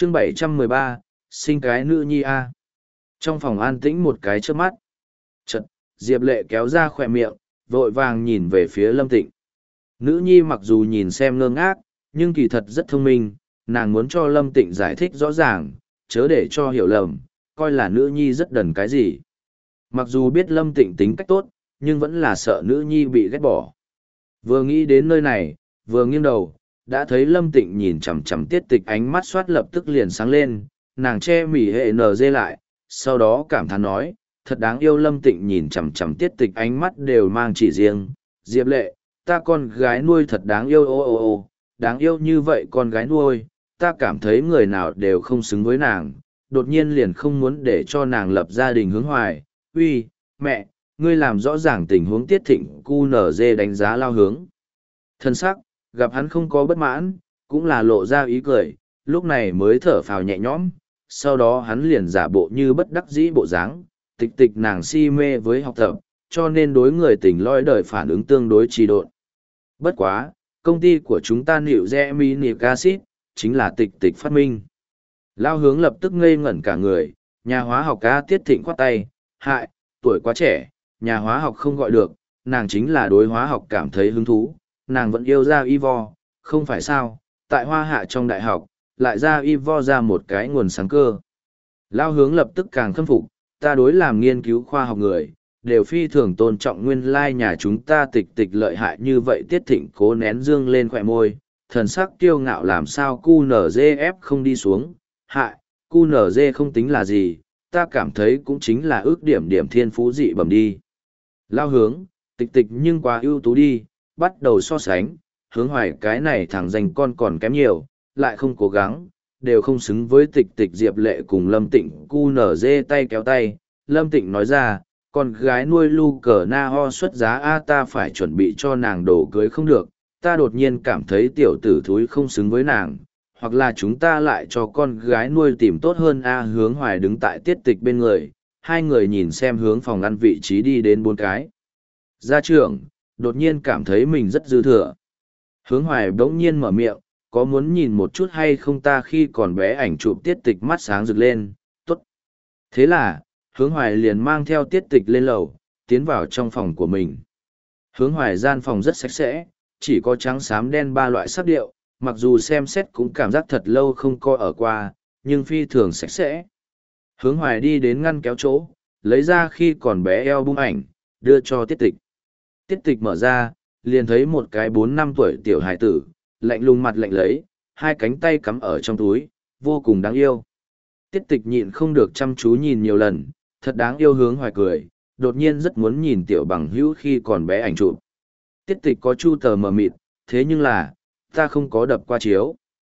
Chương 713, sinh cái nữ nhi A. Trong phòng an tĩnh một cái trước mắt. Chật, Diệp Lệ kéo ra khỏe miệng, vội vàng nhìn về phía Lâm Tịnh. Nữ nhi mặc dù nhìn xem ngơ ngác, nhưng kỳ thật rất thông minh, nàng muốn cho Lâm Tịnh giải thích rõ ràng, chớ để cho hiểu lầm, coi là nữ nhi rất đần cái gì. Mặc dù biết Lâm Tịnh tính cách tốt, nhưng vẫn là sợ nữ nhi bị ghét bỏ. Vừa nghĩ đến nơi này, vừa nghiêng đầu, đã thấy Lâm Tịnh nhìn chằm chằm Tiết Tịch, ánh mắt xoát lập tức liền sáng lên, nàng che mỉ hệ nở dê lại, sau đó cảm thán nói, thật đáng yêu. Lâm Tịnh nhìn chằm chằm Tiết Tịch, ánh mắt đều mang chỉ riêng, Diệp Lệ, ta con gái nuôi thật đáng yêu, ô, đáng yêu như vậy con gái nuôi, ta cảm thấy người nào đều không xứng với nàng, đột nhiên liền không muốn để cho nàng lập gia đình. Hướng Hoài, uy, mẹ, ngươi làm rõ ràng tình huống. Tiết Thịnh QNZ đánh giá Lao Hướng. Thân sắc, gặp hắn không có bất mãn, cũng là lộ ra ý cười, lúc này mới thở phào nhẹ nhõm, sau đó hắn liền giả bộ như bất đắc dĩ bộ dáng, Tịch nàng si mê với học tập, cho nên đối người tình lõi đời phản ứng tương đối trì độn. Bất quá, công ty của chúng ta nịu Geminic Acid, chính là Tịch phát minh. Lao Hướng lập tức ngây ngẩn cả người, nhà hóa học ca. Tiết Thịnh khoát tay, hại, tuổi quá trẻ, nhà hóa học không gọi được, nàng chính là đối hóa học cảm thấy hứng thú, nàng vẫn yêu ra y vo, không phải sao, tại Hoa Hạ trong đại học, lại ra y vo ra một cái nguồn sáng cơ. Lao Hướng lập tức càng khâm phục, ta đối làm nghiên cứu khoa học người, đều phi thường tôn trọng nguyên lai nhà chúng ta Tịch lợi hại như vậy. Tiết Thịnh cố nén dương lên khỏe môi, thần sắc kiêu ngạo làm sao QNZF không đi xuống, hại, QNZ không tính là gì, ta cảm thấy cũng chính là ước điểm thiên phú dị bẩm đi. Lao Hướng, Tịch nhưng quá ưu tú đi, bắt đầu so sánh, Hướng Hoài cái này thằng danh con còn kém nhiều, lại không cố gắng, đều không xứng với Tịch. Diệp Lệ cùng Lâm Tịnh QNZ tay kéo tay, Lâm Tịnh nói ra, con gái nuôi lu cờ na ho xuất giá a, ta phải chuẩn bị cho nàng đồ cưới không được, ta đột nhiên cảm thấy tiểu tử thúi không xứng với nàng, hoặc là chúng ta lại cho con gái nuôi tìm tốt hơn a. Hướng Hoài đứng tại Tiết Tịch bên người, hai người nhìn xem hướng phòng ăn vị trí đi đến 4 cái. Gia trưởng, đột nhiên cảm thấy mình rất dư thừa. Hướng Hoài bỗng nhiên mở miệng, có muốn nhìn một chút hay không ta khi còn bé ảnh chụp. Tiết Tịch mắt sáng rực lên, tốt. Thế là, Hướng Hoài liền mang theo Tiết Tịch lên lầu, tiến vào trong phòng của mình. Hướng Hoài gian phòng rất sạch sẽ, chỉ có trắng xám đen 3 loại sắc điệu, mặc dù xem xét cũng cảm giác thật lâu không coi ở qua, nhưng phi thường sạch sẽ. Hướng Hoài đi đến ngăn kéo chỗ, lấy ra khi còn bé album ảnh, đưa cho Tiết Tịch. Tiết Tịch mở ra, liền thấy một cái 4-5 tuổi tiểu hải tử, lạnh lùng mặt lạnh lấy, hai cánh tay cắm ở trong túi, vô cùng đáng yêu. Tiết Tịch nhịn không được chăm chú nhìn nhiều lần, thật đáng yêu. Hướng Hoài cười, đột nhiên rất muốn nhìn tiểu bằng hữu khi còn bé ảnh chụp. Tiết Tịch có chu tờ mờ mịt, thế nhưng là, ta không có đập qua chiếu.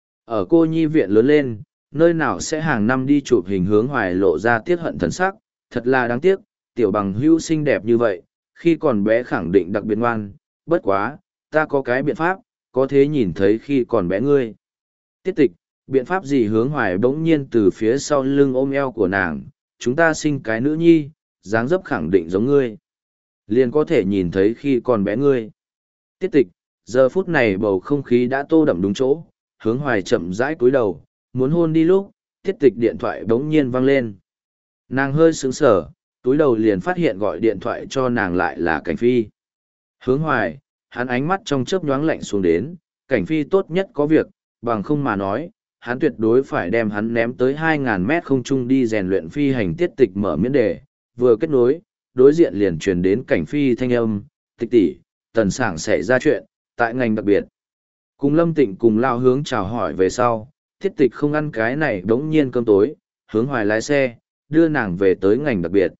Ở cô nhi viện lớn lên, nơi nào sẽ hàng năm đi chụp hình. Hướng Hoài lộ ra tiếc hận thần sắc, thật là đáng tiếc, tiểu bằng hữu xinh đẹp như vậy, khi còn bé khẳng định đặc biệt ngoan, bất quá, ta có cái biện pháp, có thế nhìn thấy khi còn bé ngươi. Tiết Tịch, biện pháp gì? Hướng Hoài bỗng nhiên từ phía sau lưng ôm eo của nàng, chúng ta sinh cái nữ nhi, dáng dấp khẳng định giống ngươi, liền có thể nhìn thấy khi còn bé ngươi. Tiết Tịch, giờ phút này bầu không khí đã tô đậm đúng chỗ, Hướng Hoài chậm rãi cúi đầu, muốn hôn đi lúc, Tiết Tịch điện thoại bỗng nhiên vang lên. Nàng hơi sững sờ, túi đầu liền phát hiện gọi điện thoại cho nàng lại là Cảnh Phi. Hướng Hoài, hắn ánh mắt trong chớp nhoáng lạnh xuống đến, Cảnh Phi tốt nhất có việc, bằng không mà nói, hắn tuyệt đối phải đem hắn ném tới 2.000 mét không trung đi rèn luyện phi hành. Tiết Tịch mở miễn đề, vừa kết nối, đối diện liền truyền đến Cảnh Phi thanh âm, Tịch tỷ, Tần Sảng xảy ra chuyện, tại ngành đặc biệt. Cùng Lâm Tịnh cùng Lao Hướng chào hỏi về sau, Tiết Tịch không ăn cái này đống nhiên cơm tối, Hướng Hoài lái xe, đưa nàng về tới ngành đặc biệt.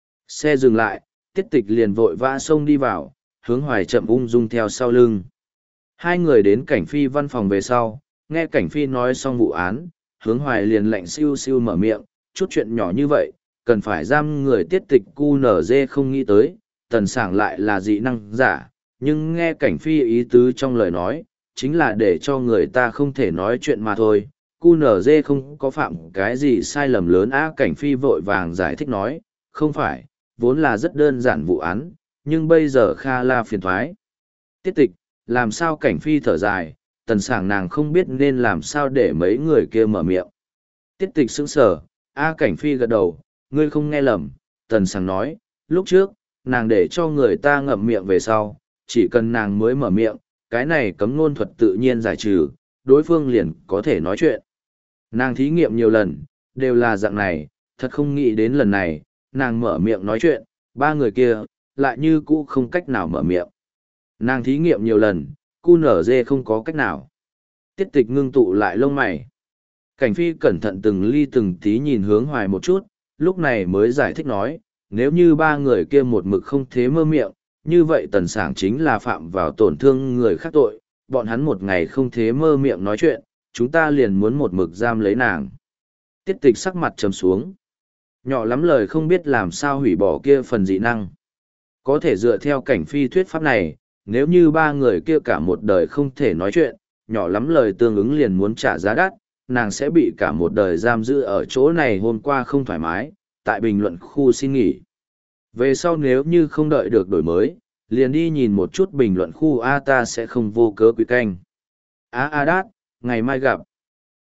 Xe dừng lại, Tiết Tịch liền vội vã xông đi vào, Hướng Hoài chậm ung dung theo sau lưng. Hai người đến Cảnh Phi văn phòng về sau, nghe Cảnh Phi nói xong vụ án, Hướng Hoài liền lạnh siêu siêu mở miệng, chút chuyện nhỏ như vậy, cần phải giam người. Tiết Tịch QNZ không nghĩ tới, Tần Sảng lại là dị năng giả, nhưng nghe Cảnh Phi ý tứ trong lời nói, chính là để cho người ta không thể nói chuyện mà thôi. QNZ không có phạm cái gì sai lầm lớn á. Cảnh Phi vội vàng giải thích nói, không phải, vốn là rất đơn giản vụ án, nhưng bây giờ kha la phiền thoái. Tiết Tịch, làm sao? Cảnh Phi thở dài, Tần Sảng nàng không biết nên làm sao để mấy người kia mở miệng. Tiết tịch sững sờ, A Cảnh Phi gật đầu, ngươi không nghe lầm, tần sảng nói, lúc trước, nàng để cho người ta ngậm miệng về sau, chỉ cần nàng mới mở miệng, cái này cấm ngôn thuật tự nhiên giải trừ, đối phương liền có thể nói chuyện. Nàng thí nghiệm nhiều lần, đều là dạng này, thật không nghĩ đến lần này, nàng mở miệng nói chuyện, ba người kia, lại như cũ không cách nào mở miệng. Nàng thí nghiệm nhiều lần, cu nở dê không có cách nào. Tiết tịch ngưng tụ lại lông mày. Cảnh Phi cẩn thận từng ly từng tí nhìn hướng Hoài một chút, lúc này mới giải thích nói, nếu như ba người kia một mực không thế mơ miệng, như vậy tần sảng chính là phạm vào tổn thương người khác tội, bọn hắn một ngày không thế mơ miệng nói chuyện, chúng ta liền muốn một mực giam lấy nàng. Tiết tịch sắc mặt trầm xuống. Nhỏ lắm lời không biết làm sao hủy bỏ kia phần dị năng. Có thể dựa theo Cảnh Phi thuyết pháp này, nếu như ba người kia cả một đời không thể nói chuyện, nhỏ lắm lời tương ứng liền muốn trả giá đắt, nàng sẽ bị cả một đời giam giữ ở chỗ này hôm qua không thoải mái, tại bình luận khu xin nghỉ. Về sau nếu như không đợi được đổi mới, liền đi nhìn một chút bình luận khu A ta sẽ không vô cớ quý canh. A A đát, ngày mai gặp.